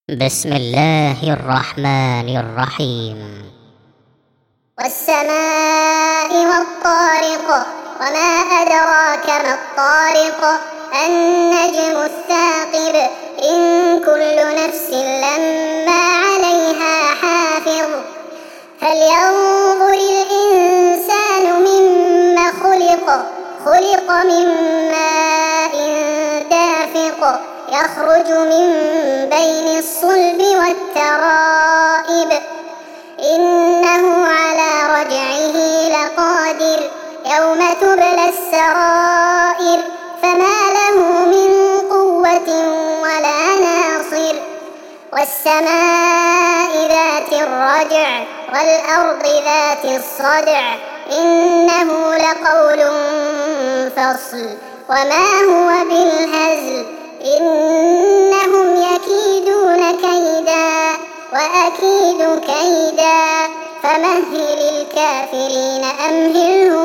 بسم الله الرحمن الرحيم. والسماء والطارق وما أدراك ما الطارق النجم الثاقب إن كل نفس لما عليها حافظ فلينظر الإنسان مما خلق من ماء دافق يخرج من بين الصلب والترائب إنه على رجعه لقادر يوم تبلى السرائر فما له من قوة ولا ناصر والسماء ذات الرجع والأرض ذات الصدع إنه لقول فصل وما هو بالهزل إنهم يكيدون كيدا وأكيد كيدا فمهل الكافرين أمهلهم